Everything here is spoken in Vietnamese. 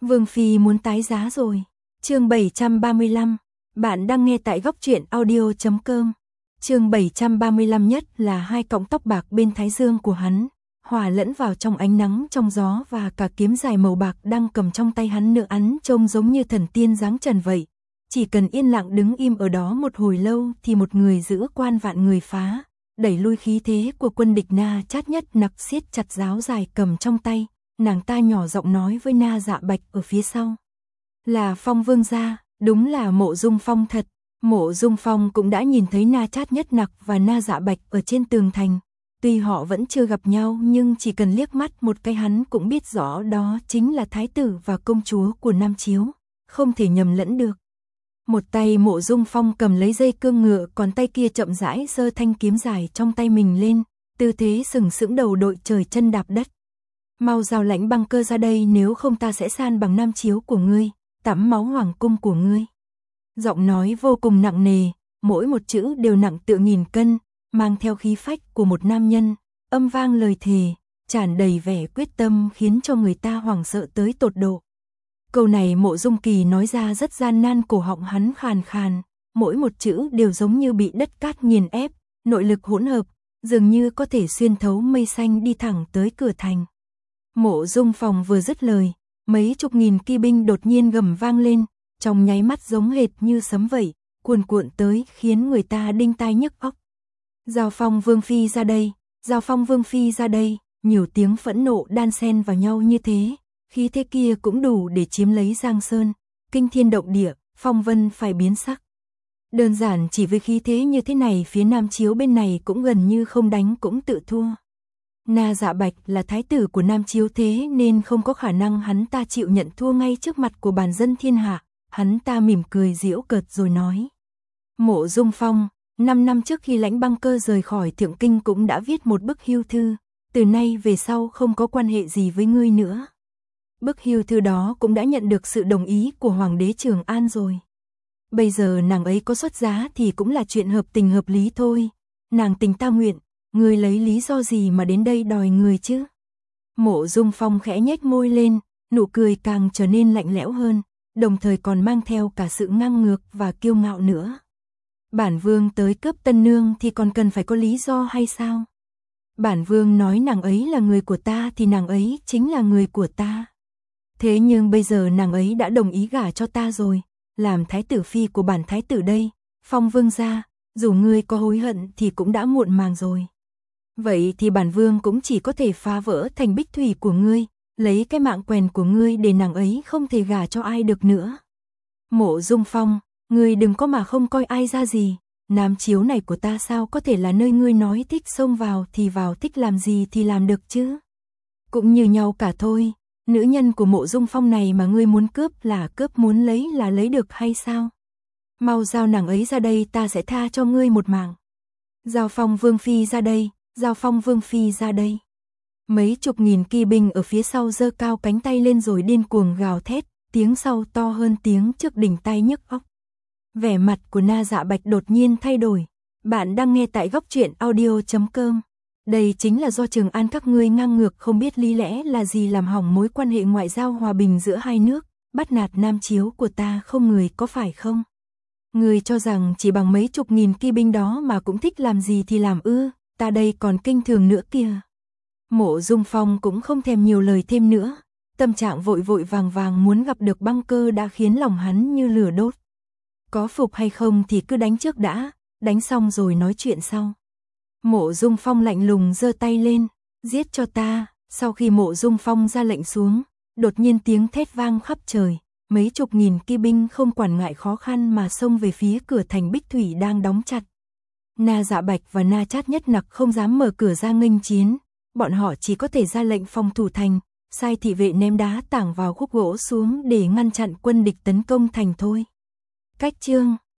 Vương Phi muốn tái giá rồi. Chương 735. Bạn đang nghe tại góc truyện audio.com. Chương 735 nhất là hai cọng tóc bạc bên thái dương của hắn, hòa lẫn vào trong ánh nắng trong gió và cả kiếm dài màu bạc đang cầm trong tay hắn nữa, hắn trông giống như thần tiên dáng trần vậy. Chỉ cần yên lặng đứng im ở đó một hồi lâu thì một người giữ quan vạn người phá, đẩy lui khí thế của quân địch. Na Chát Nhất Nặc siết chặt giáo dài cầm trong tay, nàng ta nhỏ giọng nói với Na Dạ Bạch ở phía sau. Là Phong vương gia, đúng là Mộ Dung Phong thật. Mộ Dung Phong cũng đã nhìn thấy Na Chát Nhất Nặc và Na Dạ Bạch ở trên tường thành. Tuy họ vẫn chưa gặp nhau nhưng chỉ cần liếc mắt một cái hắn cũng biết rõ đó chính là thái tử và công chúa của Nam Chiếu, không thể nhầm lẫn được. Một tay Mộ Dung Phong cầm lấy dây cương ngựa, còn tay kia chậm rãi giơ thanh kiếm dài trong tay mình lên, tư thế sừng sững đầu đội trời chân đạp đất. Mau giao Lãnh Băng Cơ ra đây, nếu không ta sẽ san bằng Nam Chiếu của ngươi, tắm máu hoàng cung của ngươi. Giọng nói vô cùng nặng nề, mỗi một chữ đều nặng tựa nghìn cân, mang theo khí phách của một nam nhân, âm vang lời thề, tràn đầy vẻ quyết tâm khiến cho người ta hoảng sợ tới tột độ. Câu này Mộ Dung Kỳ nói ra rất gian nan, cổ họng hắn khàn khàn, mỗi một chữ đều giống như bị đất cát nghiền ép, nội lực hỗn hợp, dường như có thể xuyên thấu mây xanh đi thẳng tới cửa thành. Mộ Dung Phong vừa dứt lời, mấy chục nghìn kỵ binh đột nhiên gầm vang lên, trong nháy mắt giống hệt như sấm vậy, cuồn cuộn tới khiến người ta đinh tai nhức óc. Giao Phong Vương Phi ra đây, Giao Phong Vương Phi ra đây, nhiều tiếng phẫn nộ đan xen vào nhau như thế, khí thế kia cũng đủ để chiếm lấy Giang Sơn, kinh thiên động địa, phong vân phải biến sắc. Đơn giản chỉ với khí thế như thế này, phía Nam Chiếu bên này cũng gần như không đánh cũng tự thua. Na Dạ Bạch là thái tử của Nam Chiếu, thế nên không có khả năng hắn ta chịu nhận thua ngay trước mặt của bản dân thiên hạ. Hắn ta mỉm cười giễu cợt rồi nói: Mộ Dung Phong, 5 năm trước khi Lãnh Băng Cơ rời khỏi Thượng Kinh cũng đã viết một bức hưu thư, từ nay về sau không có quan hệ gì với ngươi nữa. Bức hưu thư đó cũng đã nhận được sự đồng ý của Hoàng đế Trường An rồi. Bây giờ nàng ấy có xuất giá thì cũng là chuyện hợp tình hợp lý thôi. Nàng tình ta nguyện, ngươi lấy lý do gì mà đến đây đòi người chứ? Mộ Dung Phong khẽ nhếch môi lên, nụ cười càng trở nên lạnh lẽo hơn, đồng thời còn mang theo cả sự ngang ngược và kiêu ngạo nữa. Bản vương tới cướp tân nương thì còn cần phải có lý do hay sao? Bản vương nói nàng ấy là người của ta thì nàng ấy chính là người của ta. Thế nhưng bây giờ nàng ấy đã đồng ý gả cho ta rồi, làm thái tử phi của bản thái tử đây. Phong vương gia, dù ngươi có hối hận thì cũng đã muộn màng rồi. Vậy thì bản vương cũng chỉ có thể phá vỡ thành bích thủy của ngươi, lấy cái mạng quèn của ngươi để nàng ấy không thể gả cho ai được nữa. Mộ Dung Phong, ngươi đừng có mà không coi ai ra gì, Nam Chiếu này của ta sao có thể là nơi ngươi nói thích xông vào thì vào, thích làm gì thì làm được chứ? Cũng như nhau cả thôi, nữ nhân của Mộ Dung Phong này mà ngươi muốn cướp là cướp, muốn lấy là lấy được hay sao? Mau giao nàng ấy ra đây, ta sẽ tha cho ngươi một mạng. Giao Phong Vương Phi ra đây, Giao Phong Vương Phi ra đây. Mấy chục nghìn kỵ binh ở phía sau giơ cao cánh tay lên rồi điên cuồng gào thét, tiếng sau to hơn tiếng trước, đỉnh tai nhức óc. Vẻ mặt của Na Dạ Bạch đột nhiên thay đổi. Bạn đang nghe tại góc truyện audio.com. Đây chính là do Trường An các ngươi ngang ngược không biết lý lẽ là gì làm hỏng mối quan hệ ngoại giao hòa bình giữa hai nước, bắt nạt Nam Chiếu của ta không người, có phải không? Ngươi cho rằng chỉ bằng mấy chục nghìn kỵ binh đó mà cũng thích làm gì thì làm ư? Ta đây còn kinh thường nữa kìa. Mộ Dung Phong cũng không thèm nhiều lời thêm nữa, tâm trạng vội vội vàng vàng muốn gặp được Băng Cơ đã khiến lòng hắn như lửa đốt. Có phục hay không thì cứ đánh trước đã, đánh xong rồi nói chuyện sau. Mộ Dung Phong lạnh lùng giơ tay lên, giết cho ta. Sau khi Mộ Dung Phong ra lệnh xuống, đột nhiên tiếng thét vang khắp trời, mấy chục nghìn kỵ binh không quản ngại khó khăn mà xông về phía cửa thành bích thủy đang đóng chặt. Na Dạ Bạch và Na Chát Nhất Nặc không dám mở cửa ra nghênh chiến, bọn họ chỉ có thể ra lệnh phòng thủ thành, sai thị vệ ném đá tảng vào khúc gỗ xuống để ngăn chặn quân địch tấn công thành thôi. Cách chương